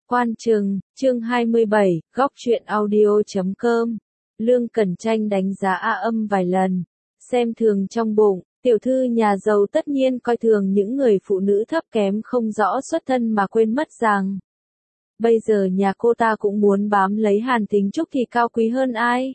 Quan Trừng, chương 27, góc truyện audio.com. Lương Cẩn Tranh đánh giá A Âm vài lần, xem thường trong bụng, tiểu thư nhà giàu tất nhiên coi thường những người phụ nữ thấp kém không rõ xuất thân mà quên mất rằng bây giờ nhà cô ta cũng muốn bám lấy Hàn Thính Trúc thì cao quý hơn ai.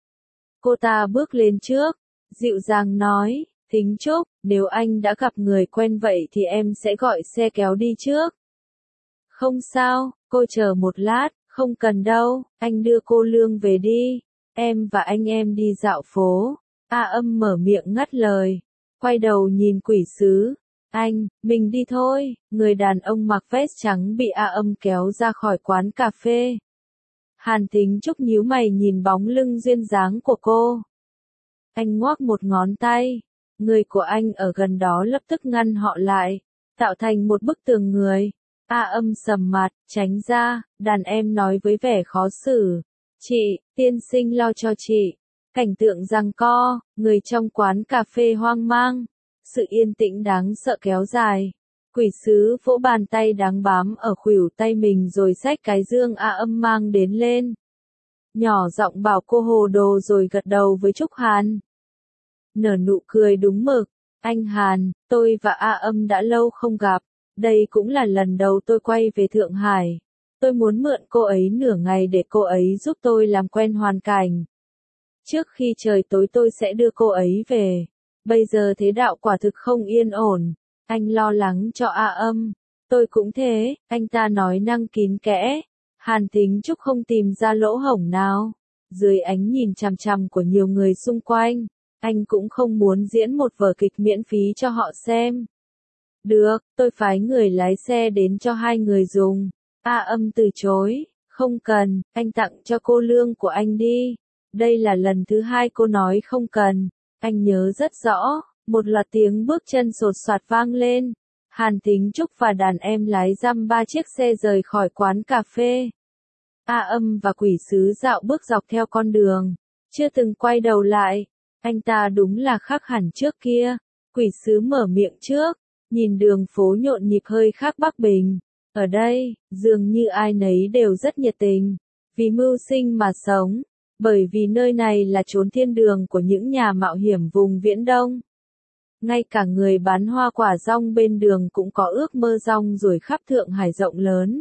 Cô ta bước lên trước, dịu dàng nói, Thính Trúc, nếu anh đã gặp người quen vậy thì em sẽ gọi xe kéo đi trước. Không sao, cô chờ một lát, không cần đâu, anh đưa cô Lương về đi, em và anh em đi dạo phố. A Âm mở miệng ngắt lời, quay đầu nhìn quỷ sứ, mình đi thôi, người đàn ông mặc vest trắng bị A Âm kéo ra khỏi quán cà phê. Hàn Thính Trúc nhíu mày nhìn bóng lưng duyên dáng của cô. Anh ngoắc một ngón tay, người của anh ở gần đó lập tức ngăn họ lại, tạo thành một bức tường người. A Âm sầm mặt, tránh ra, đàn em nói với vẻ khó xử. Chị, tiên sinh lo cho chị. Cảnh tượng giằng co, người trong quán cà phê hoang mang. Sự yên tĩnh đáng sợ kéo dài. Quỷ sứ vỗ bàn tay đáng bám ở khuỷu tay mình rồi xách cái dương A Âm mang đến lên. Nhỏ giọng bảo cô hồ đồ rồi gật đầu với Trúc Hàn. Nở nụ cười đúng mực. Anh Hàn, tôi và A Âm đã lâu không gặp. Đây cũng là lần đầu tôi quay về Thượng Hải. Tôi muốn mượn cô ấy nửa ngày để cô ấy giúp tôi làm quen hoàn cảnh. Trước khi trời tối tôi sẽ đưa cô ấy về. Bây giờ thế đạo quả thực không yên ổn. Anh lo lắng cho A Âm. Tôi cũng thế, anh ta nói năng kín kẽ. Hàn Thính Trúc không tìm ra lỗ hổng nào. Dưới ánh nhìn chằm chằm của nhiều người xung quanh, anh cũng không muốn diễn một vở kịch miễn phí cho họ xem. Được, tôi phái người lái xe đến cho hai người dùng. A Âm từ chối, không cần, anh tặng cho cô Lương của anh đi. Đây là lần thứ hai cô nói không cần, anh nhớ rất rõ. Một loạt tiếng bước chân sột soạt vang lên. Hàn Thính Trúc và đàn em lái dăm ba chiếc xe rời khỏi quán cà phê. A Âm và quỷ sứ dạo bước dọc theo con đường, chưa từng quay đầu lại. Anh ta đúng là khác hẳn trước kia. Quỷ sứ mở miệng trước. Nhìn đường phố nhộn nhịp hơi khác Bắc Bình. Ở đây, dường như ai nấy đều rất nhiệt tình. Vì mưu sinh mà sống. Bởi vì nơi này là chốn thiên đường của những nhà mạo hiểm vùng Viễn Đông. Ngay cả người bán hoa quả rong bên đường cũng có ước mơ rong ruổi khắp Thượng Hải rộng lớn.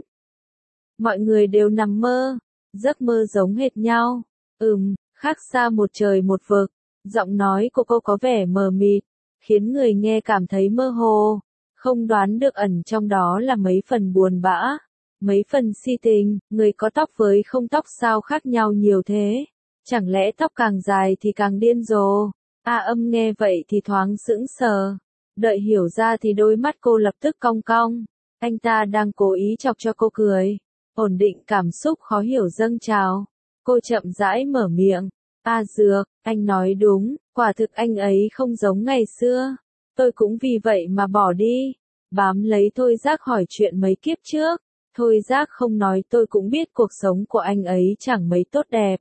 Mọi người đều nằm mơ. Giấc mơ giống hệt nhau. Khác xa một trời một vực. Giọng nói của cô có vẻ mờ mịt, khiến người nghe cảm thấy mơ hồ, không đoán được ẩn trong đó là mấy phần buồn bã, mấy phần si tình. Người có tóc với không tóc sao khác nhau nhiều thế? Chẳng lẽ tóc càng dài thì càng điên rồ? A Âm nghe vậy thì thoáng sững sờ, đợi hiểu ra thì đôi mắt cô lập tức cong cong. Anh ta đang cố ý chọc cho cô cười. Ổn định cảm xúc khó hiểu dâng trào, cô chậm rãi mở miệng. A Dược, anh nói đúng, quả thực anh ấy không giống ngày xưa. Tôi cũng vì vậy mà bỏ đi. Bám lấy Thôi Giác hỏi chuyện mấy kiếp trước. Thôi Giác không nói tôi cũng biết cuộc sống của anh ấy chẳng mấy tốt đẹp.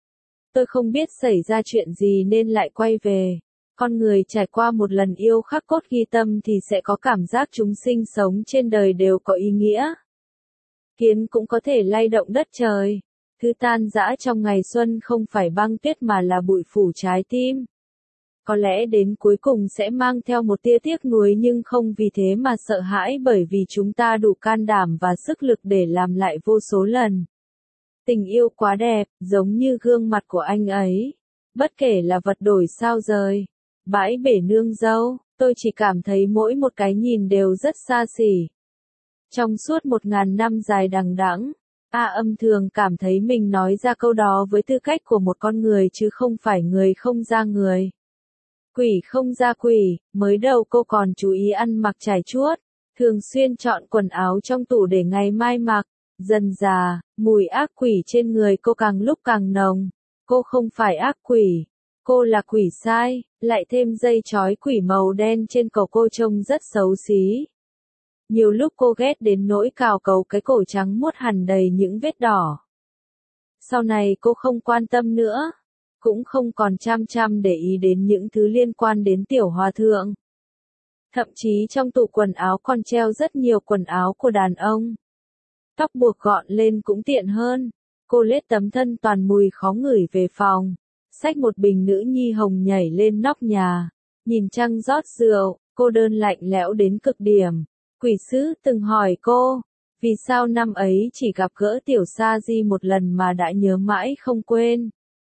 Tôi không biết xảy ra chuyện gì nên lại quay về. Con người trải qua một lần yêu khắc cốt ghi tâm thì sẽ có cảm giác chúng sinh sống trên đời đều có ý nghĩa. Kiến cũng có thể lay động đất trời. Thứ tan rã trong ngày xuân không phải băng tuyết mà là bụi phủ trái tim. Có lẽ đến cuối cùng sẽ mang theo một tia tiếc nuối nhưng không vì thế mà sợ hãi bởi vì chúng ta đủ can đảm và sức lực để làm lại vô số lần. Tình yêu quá đẹp, giống như gương mặt của anh ấy. Bất kể là vật đổi sao rời, bãi bể nương dâu, tôi chỉ cảm thấy mỗi một cái nhìn đều rất xa xỉ. Trong suốt 1000 năm dài đằng đẵng, A Âm thường cảm thấy mình nói ra câu đó với tư cách của một con người chứ không phải người không ra người. Quỷ không ra quỷ, mới đầu cô còn chú ý ăn mặc trải chuốt, thường xuyên chọn quần áo trong tủ để ngày mai mặc. Dần dà, mùi ác quỷ trên người cô càng lúc càng nồng. Cô không phải ác quỷ, cô là quỷ sai, lại thêm dây trói quỷ màu đen trên cổ cô trông rất xấu xí. Nhiều lúc cô ghét đến nỗi cào cấu cái cổ trắng muốt hằn đầy những vết đỏ. Sau này cô không quan tâm nữa, cũng không còn chăm để ý đến những thứ liên quan đến tiểu hòa thượng. Thậm chí trong tủ quần áo còn treo rất nhiều quần áo của đàn ông. Tóc buộc gọn lên cũng tiện hơn. Cô lết tấm thân toàn mùi khó ngửi về phòng. Xách một bình nữ nhi hồng nhảy lên nóc nhà. Nhìn trăng rót rượu, cô đơn lạnh lẽo đến cực điểm. Quỷ sứ từng hỏi cô, vì sao năm ấy chỉ gặp gỡ Tiểu Sa Di một lần mà đã nhớ mãi không quên.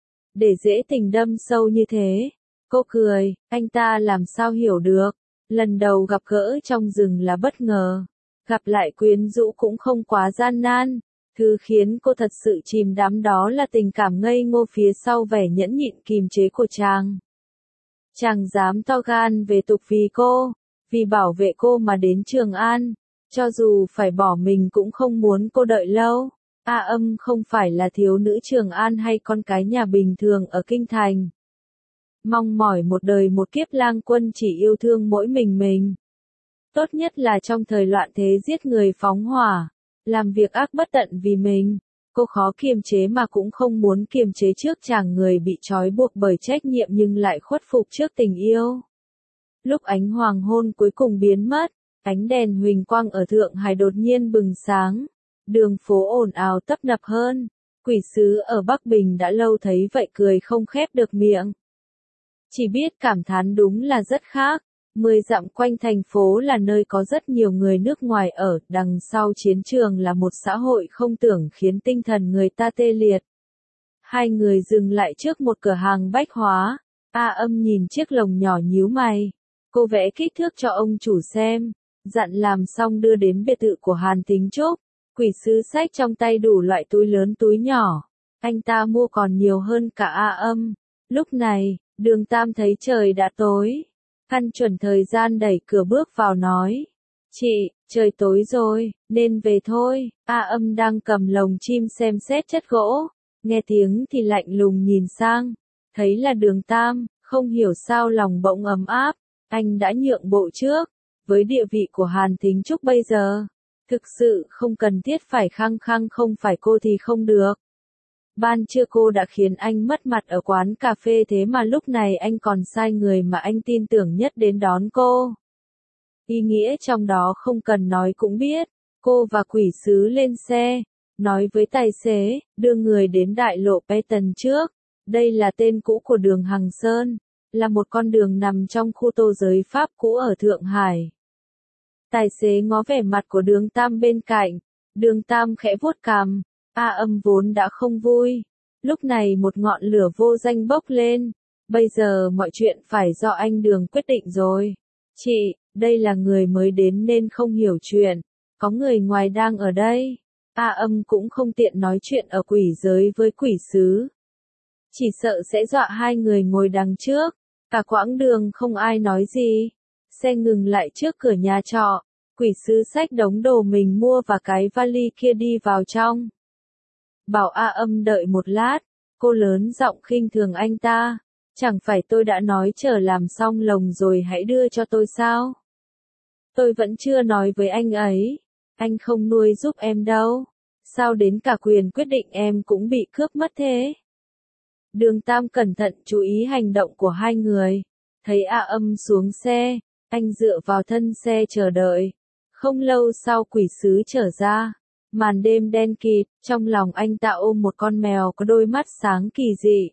Để dễ tình đâm sâu như thế. Cô cười, anh ta làm sao hiểu được. Lần đầu gặp gỡ trong rừng là bất ngờ. Gặp lại quyến rũ cũng không quá gian nan. Thứ khiến cô thật sự chìm đắm đó là tình cảm ngây ngô phía sau vẻ nhẫn nhịn kìm chế của chàng. Chàng dám to gan về tục vì cô, vì bảo vệ cô mà đến Trường An, cho dù phải bỏ mình cũng không muốn cô đợi lâu. A Âm không phải là thiếu nữ Trường An hay con cái nhà bình thường ở Kinh Thành. Mong mỏi một đời một kiếp lang quân chỉ yêu thương mỗi mình. Tốt nhất là trong thời loạn thế giết người phóng hỏa, làm việc ác bất tận vì mình. Cô khó kiềm chế mà cũng không muốn kiềm chế trước chàng người bị trói buộc bởi trách nhiệm nhưng lại khuất phục trước tình yêu. Lúc ánh hoàng hôn cuối cùng biến mất, ánh đèn huỳnh quang ở Thượng Hải đột nhiên bừng sáng. Đường phố ồn ào tấp nập hơn. Quỷ sứ ở Bắc Bình đã lâu thấy vậy cười không khép được miệng. Chỉ biết cảm thán đúng là rất khác. 10 dặm quanh thành phố là nơi có rất nhiều người nước ngoài ở, đằng sau chiến trường là một xã hội không tưởng khiến tinh thần người ta tê liệt. Hai người dừng lại trước một cửa hàng bách hóa. A Âm nhìn chiếc lồng nhỏ nhíu mày. Cô vẽ kích thước cho ông chủ xem, dặn làm xong đưa đến biệt thự của Hàn Thính Trúc. Quỷ sứ xách trong tay đủ loại túi lớn túi nhỏ. Anh ta mua còn nhiều hơn cả A Âm. Lúc này, Đường Tam thấy trời đã tối. Căn chuẩn thời gian đẩy cửa bước vào nói. Chị, trời tối rồi, nên về thôi. A Âm đang cầm lồng chim xem xét chất gỗ. Nghe tiếng thì lạnh lùng nhìn sang. Thấy là Đường Tam, không hiểu sao lòng bỗng ấm áp. Anh đã nhượng bộ trước. Với địa vị của Hàn Thính Trúc bây giờ, thực sự không cần thiết phải khăng khăng không phải cô thì không được. Ban trưa cô đã khiến anh mất mặt ở quán cà phê thế mà lúc này anh còn sai người mà anh tin tưởng nhất đến đón cô. Ý nghĩa trong đó không cần nói cũng biết. Cô và quỷ sứ lên xe, nói với tài xế, đưa người đến đại lộ Peyton trước. Đây là tên cũ của đường Hằng Sơn, là một con đường nằm trong khu tô giới Pháp cũ ở Thượng Hải. Tài xế ngó vẻ mặt của Đường Tam bên cạnh. Đường Tam khẽ vuốt cằm. A Âm vốn đã không vui. Lúc này một ngọn lửa vô danh bốc lên. Bây giờ mọi chuyện phải do anh Đường quyết định rồi. Chị, đây là người mới đến nên không hiểu chuyện. Có người ngoài đang ở đây. A Âm cũng không tiện nói chuyện ở quỷ giới với quỷ sứ. Chỉ sợ sẽ dọa hai người ngồi đằng trước. Cả quãng đường không ai nói gì. Xe ngừng lại trước cửa nhà trọ. Quỷ sứ xách đống đồ mình mua và cái vali kia đi vào trong. Bảo A Âm đợi một lát. Cô lớn giọng khinh thường anh ta. Chẳng phải tôi đã nói chờ làm xong lồng rồi hãy đưa cho tôi sao? Tôi vẫn chưa nói với anh ấy. Anh không nuôi giúp em đâu. Sao đến cả quyền quyết định em cũng bị cướp mất thế? Đường Tam cẩn thận chú ý hành động của hai người. Thấy A Âm xuống xe, anh dựa vào thân xe chờ đợi. Không lâu sau quỷ sứ trở ra. Màn đêm đen kịt, trong lòng anh ta ôm một con mèo có đôi mắt sáng kỳ dị.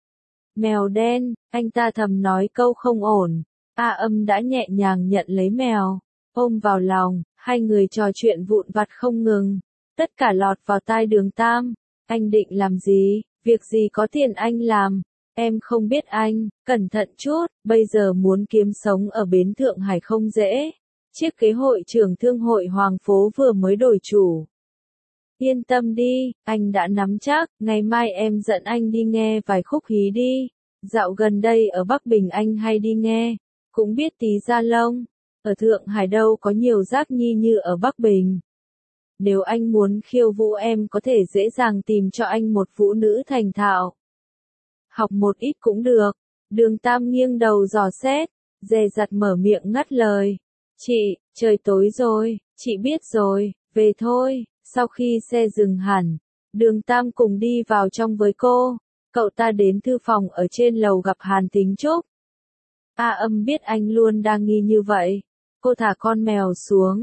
Mèo đen, anh ta thầm nói câu không ổn. A Âm đã nhẹ nhàng nhận lấy mèo, ôm vào lòng, hai người trò chuyện vụn vặt không ngừng. Tất cả lọt vào tai Đường Tam. Anh định làm gì, việc gì có tiền anh làm. Em không biết anh, cẩn thận chút, bây giờ muốn kiếm sống ở bến Thượng Hải không dễ. Chiếc ghế hội trưởng thương hội Hoàng Phố vừa mới đổi chủ. Yên tâm đi, anh đã nắm chắc, ngày mai em dẫn anh đi nghe vài khúc hí đi. Dạo gần đây ở Bắc Bình anh hay đi nghe, cũng biết tí da lông. Ở Thượng Hải đâu có nhiều giác nhi như ở Bắc Bình. Nếu anh muốn khiêu vũ em có thể dễ dàng tìm cho anh một vũ nữ thành thạo. Học một ít cũng được. Đường Tam nghiêng đầu dò xét, dè dặt mở miệng ngắt lời. Chị, trời tối rồi, chị biết rồi, về thôi. Sau khi xe dừng hẳn, Đường Tam cùng đi vào trong với cô. Cậu ta đến thư phòng ở trên lầu gặp Hàn Thính Trúc. A Âm biết anh luôn đang nghi như vậy. Cô thả con mèo xuống,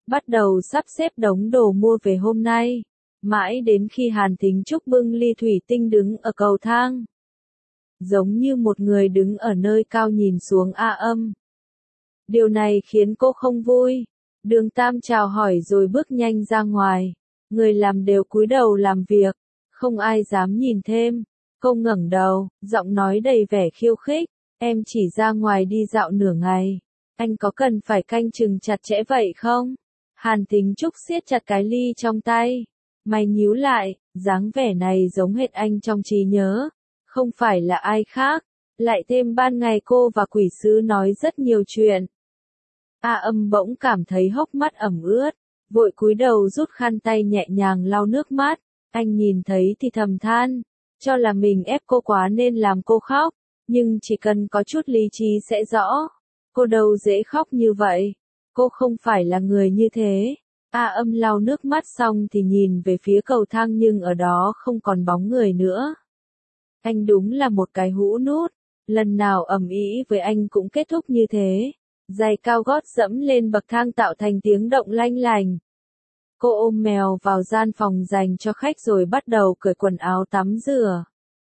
bắt đầu sắp xếp đống đồ mua về hôm nay. Mãi đến khi Hàn Thính Trúc bưng ly thủy tinh đứng ở cầu thang. Giống như một người đứng ở nơi cao nhìn xuống A Âm. Điều này khiến cô không vui. Đường Tam chào hỏi rồi bước nhanh ra ngoài. Người làm đều cúi đầu làm việc. Không ai dám nhìn thêm. Cô ngẩng đầu, giọng nói đầy vẻ khiêu khích. Em chỉ ra ngoài đi dạo nửa ngày. Anh có cần phải canh chừng chặt chẽ vậy không? Hàn Thính Trúc siết chặt cái ly trong tay. Mày nhíu lại, dáng vẻ này giống hệt anh trong trí nhớ. Không phải là ai khác. Lại thêm ban ngày cô và quỷ sứ nói rất nhiều chuyện. A Âm bỗng cảm thấy hốc mắt ẩm ướt. Vội cúi đầu rút khăn tay nhẹ nhàng lau nước mắt. Anh nhìn thấy thì thầm than. Cho là mình ép cô quá nên làm cô khóc. Nhưng chỉ cần có chút lý trí sẽ rõ. Cô đâu dễ khóc như vậy. Cô không phải là người như thế. A Âm lau nước mắt xong thì nhìn về phía cầu thang nhưng ở đó không còn bóng người nữa. Anh đúng là một cái hũ nút. Lần nào ầm ĩ với anh cũng kết thúc như thế. Giày cao gót dẫm lên bậc thang tạo thành tiếng động lanh lành. Cô ôm mèo vào gian phòng dành cho khách rồi bắt đầu cởi quần áo tắm rửa.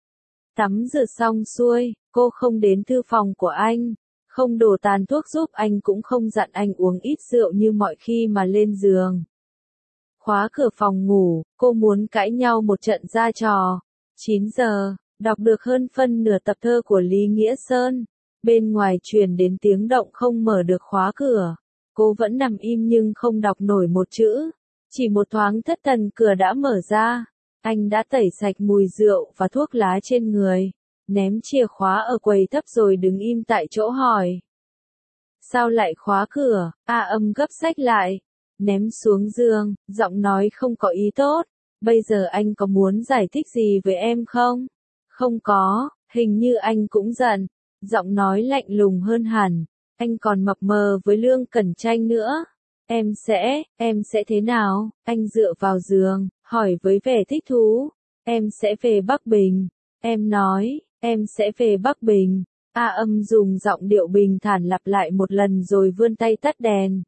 Tắm rửa xong xuôi, cô không đến thư phòng của anh. Không đổ tàn thuốc giúp anh cũng không dặn anh uống ít rượu như mọi khi mà lên giường. Khóa cửa phòng ngủ, cô muốn cãi nhau một trận ra trò. 9 giờ, đọc được hơn phân nửa tập thơ của Lý Nghĩa Sơn. Bên ngoài truyền đến tiếng động không mở được khóa cửa. Cô vẫn nằm im nhưng không đọc nổi một chữ. Chỉ một thoáng thất thần cửa đã mở ra. Anh đã tẩy sạch mùi rượu và thuốc lá trên người. Ném chìa khóa ở quầy thấp rồi đứng im tại chỗ hỏi. Sao lại khóa cửa? A Âm gấp xách lại. Ném xuống giường, giọng nói không có ý tốt. Bây giờ anh có muốn giải thích gì với em không? Không có, hình như anh cũng giận. Giọng nói lạnh lùng hơn hẳn. Anh còn mập mờ với Lương Cẩn Tranh nữa. Em sẽ thế nào? Anh dựa vào giường, hỏi với vẻ thích thú. Em sẽ về Bắc Bình. Em nói, em sẽ về Bắc Bình. A Âm dùng giọng điệu bình thản lặp lại một lần rồi vươn tay tắt đèn.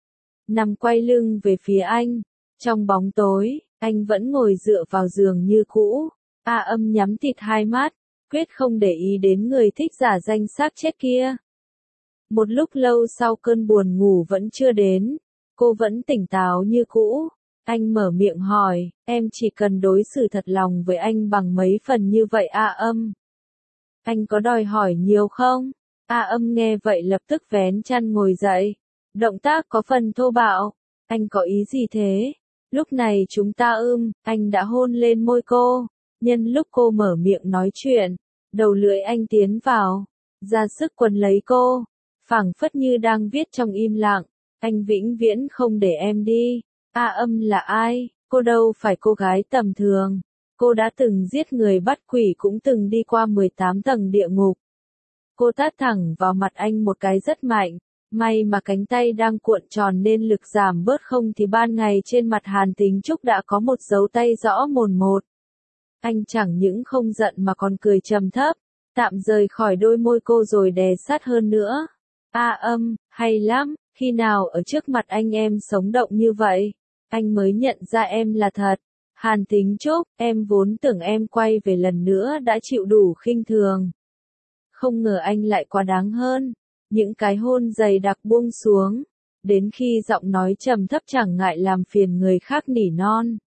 Nằm quay lưng về phía anh. Trong bóng tối, anh vẫn ngồi dựa vào giường như cũ. A Âm nhắm tịt hai mắt, quyết không để ý đến người thích giả danh xác chết kia. Một lúc lâu sau cơn buồn ngủ vẫn chưa đến. Cô vẫn tỉnh táo như cũ. Anh mở miệng hỏi, em chỉ cần đối xử thật lòng với anh bằng mấy phần như vậy A Âm. Anh có đòi hỏi nhiều không? A Âm nghe vậy lập tức vén chăn ngồi dậy. Động tác có phần thô bạo. Anh có ý gì thế? Lúc này chúng ta anh đã hôn lên môi cô. Nhân lúc cô mở miệng nói chuyện, đầu lưỡi anh tiến vào, ra sức quấn lấy cô. Phảng phất như đang viết trong im lặng. Anh vĩnh viễn không để em đi. A Âm là ai? Cô đâu phải cô gái tầm thường. Cô đã từng giết người bắt quỷ cũng từng đi qua 18 tầng địa ngục. Cô tát thẳng vào mặt anh một cái rất mạnh. May mà cánh tay đang cuộn tròn nên lực giảm bớt không thì ban ngày trên mặt Hàn Thính Trúc đã có một dấu tay rõ mồn một. Anh chẳng những không giận mà còn cười trầm thấp. Tạm rời khỏi đôi môi cô rồi đè sát hơn nữa. A Âm, hay lắm. Khi nào ở trước mặt anh em sống động như vậy, anh mới nhận ra em là thật. Hàn Thính Trúc, em vốn tưởng em quay về lần nữa đã chịu đủ khinh thường. Không ngờ anh lại quá đáng hơn. Những cái hôn dày đặc buông xuống. Đến khi giọng nói trầm thấp chẳng ngại làm phiền người khác nỉ non.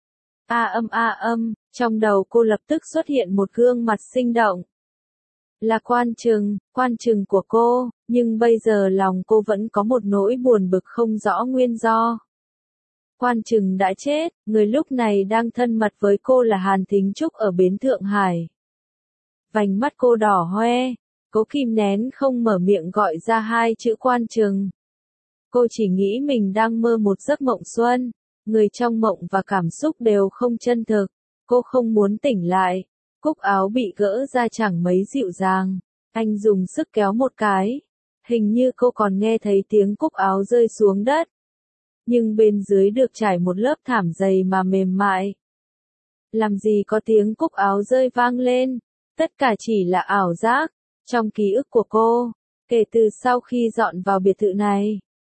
A Âm, trong đầu cô lập tức xuất hiện một gương mặt sinh động. Là quan trừng của cô, nhưng bây giờ lòng cô vẫn có một nỗi buồn bực không rõ nguyên do. Quan trừng đã chết, người lúc này đang thân mật với cô là Hàn Thính Trúc ở bến Thượng Hải. Vành mắt cô đỏ hoe, cố kìm nén không mở miệng gọi ra hai chữ quan trừng. Cô chỉ nghĩ mình đang mơ một giấc mộng xuân, người trong mộng và cảm xúc đều không chân thực. Cô không muốn tỉnh lại. Cúc áo bị gỡ ra chẳng mấy dịu dàng. Anh dùng sức kéo một cái. Hình như cô còn nghe thấy tiếng cúc áo rơi xuống đất. Nhưng bên dưới được trải một lớp thảm dày mà mềm mại. Làm gì có tiếng cúc áo rơi vang lên. Tất cả chỉ là ảo giác. Trong ký ức của cô, kể từ sau khi dọn vào biệt thự này,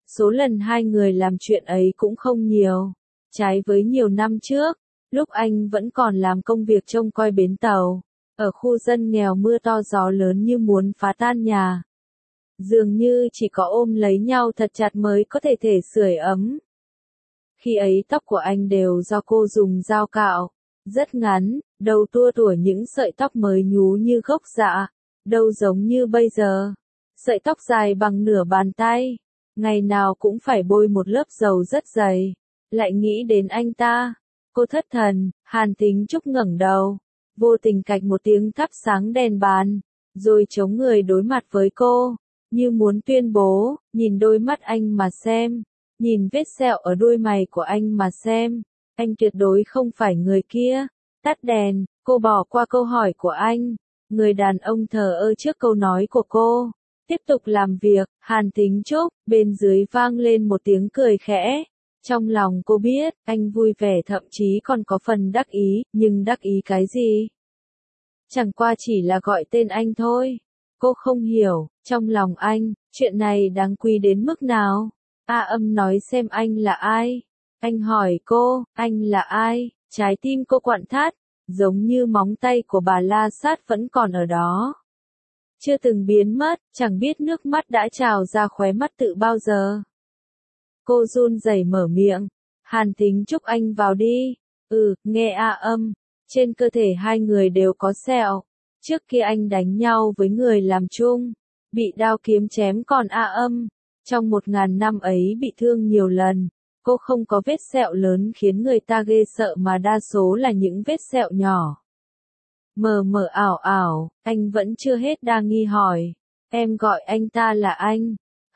Số lần hai người làm chuyện ấy cũng không nhiều. Trái với nhiều năm trước, lúc anh vẫn còn làm công việc trông coi bến tàu, ở khu dân nghèo mưa to gió lớn như muốn phá tan nhà. Dường như chỉ có ôm lấy nhau thật chặt mới có thể sưởi ấm. Khi ấy tóc của anh đều do cô dùng dao cạo, rất ngắn, đầu tua tủa những sợi tóc mới nhú như gốc dạ, đâu giống như bây giờ. Sợi tóc dài bằng nửa bàn tay, ngày nào cũng phải bôi một lớp dầu rất dày. Lại nghĩ đến anh ta, cô thất thần. Hàn Thính Trúc ngẩng đầu, vô tình cạch một tiếng thắp sáng đèn bàn, rồi chống người đối mặt với cô, như muốn tuyên bố, nhìn đôi mắt anh mà xem, nhìn vết sẹo ở đuôi mày của anh mà xem, anh tuyệt đối không phải người kia. Tắt đèn, cô bỏ qua câu hỏi của anh, người đàn ông thờ ơ trước câu nói của cô, tiếp tục làm việc. Hàn Thính Trúc, bên dưới vang lên một tiếng cười khẽ. Trong lòng cô biết, anh vui vẻ thậm chí còn có phần đắc ý, nhưng đắc ý cái gì? Chẳng qua chỉ là gọi tên anh thôi. Cô không hiểu, trong lòng anh, chuyện này đáng quý đến mức nào? A Âm nói xem anh là ai? Anh hỏi cô, anh là ai? Trái tim cô quặn thắt, giống như móng tay của bà La Sát vẫn còn ở đó. Chưa từng biến mất, chẳng biết nước mắt đã trào ra khóe mắt từ bao giờ. Cô run rẩy mở miệng, Hàn Thính Trúc anh vào đi. Nghe A Âm, trên cơ thể hai người đều có sẹo. Trước kia anh đánh nhau với người làm chung, bị đao kiếm chém, còn A Âm, trong 1000 năm ấy bị thương nhiều lần. Cô không có vết sẹo lớn khiến người ta ghê sợ mà đa số là những vết sẹo nhỏ. Mờ mờ ảo ảo, anh vẫn chưa hết đa nghi hỏi, em gọi anh ta là anh.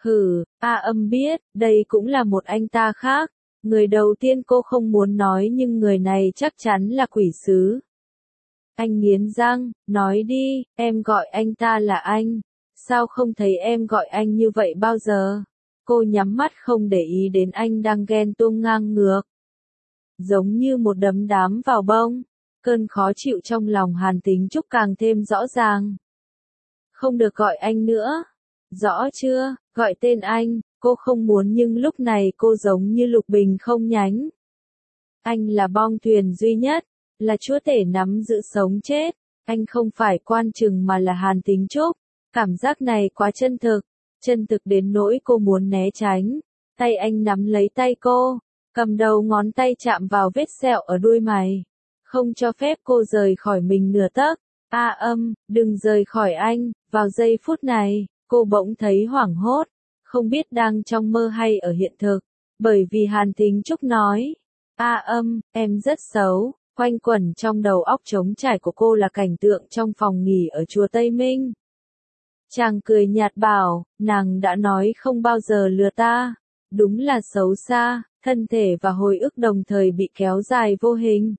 A Âm biết, đây cũng là một anh ta khác. Người đầu tiên cô không muốn nói nhưng người này chắc chắn là quỷ sứ. Anh nghiến răng, nói đi, em gọi anh ta là anh. Sao không thấy em gọi anh như vậy bao giờ? Cô nhắm mắt không để ý đến anh đang ghen tuông ngang ngược. Giống như một đấm đám vào bông, cơn khó chịu trong lòng Hàn Thính Trúc càng thêm rõ ràng. Không được gọi anh nữa. Rõ chưa, gọi tên anh, cô không muốn nhưng lúc này cô giống như lục bình không nhánh. Anh là bong thuyền duy nhất, là chúa tể nắm giữ sống chết, anh không phải quan chừng mà là Hàn Thính Trúc. Cảm giác này quá chân thực đến nỗi cô muốn né tránh. Tay anh nắm lấy tay cô, cầm đầu ngón tay chạm vào vết sẹo ở đuôi mày, không cho phép cô rời khỏi mình nửa tấc. A Âm, đừng rời khỏi anh. Vào giây phút này, cô bỗng thấy hoảng hốt, không biết đang trong mơ hay ở hiện thực, bởi vì Hàn Thính Trúc nói, A Âm, em rất xấu. Quanh quẩn trong đầu óc trống trải của cô là cảnh tượng trong phòng nghỉ ở chùa Tây Minh. Chàng cười nhạt bảo, nàng đã nói không bao giờ lừa ta. Đúng là xấu xa, thân thể và hồi ức đồng thời bị kéo dài vô hình.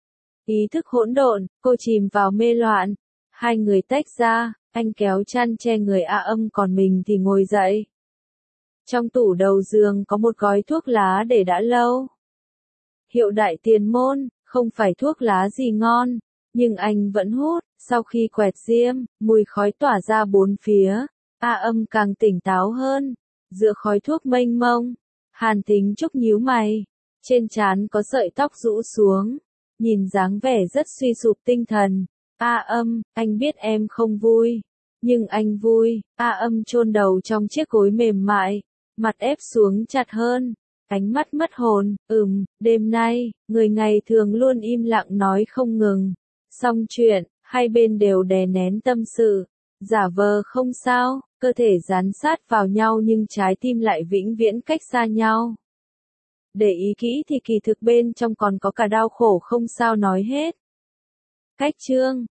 Ý thức hỗn độn, cô chìm vào mê loạn. Hai người tách ra, anh kéo chăn che người A Âm còn mình thì ngồi dậy. Trong tủ đầu giường có một gói thuốc lá để đã lâu. Hiệu Đại Tiền Môn, không phải thuốc lá gì ngon, nhưng anh vẫn hút. Sau khi quẹt diêm, mùi khói tỏa ra bốn phía. A Âm càng tỉnh táo hơn. Giữa khói thuốc mênh mông, Hàn Thính Trúc nhíu mày. Trên trán có sợi tóc rũ xuống, nhìn dáng vẻ rất suy sụp tinh thần. A Âm, anh biết em không vui, nhưng anh vui. A Âm chôn đầu trong chiếc gối mềm mại, mặt ép xuống chặt hơn, ánh mắt mất hồn. Đêm nay, người ngày thường luôn im lặng nói không ngừng. Xong chuyện, hai bên đều đè nén tâm sự, giả vờ không sao, cơ thể dán sát vào nhau nhưng trái tim lại vĩnh viễn cách xa nhau. Để ý kỹ thì kỳ thực bên trong còn có cả đau khổ không sao nói hết. Cách chương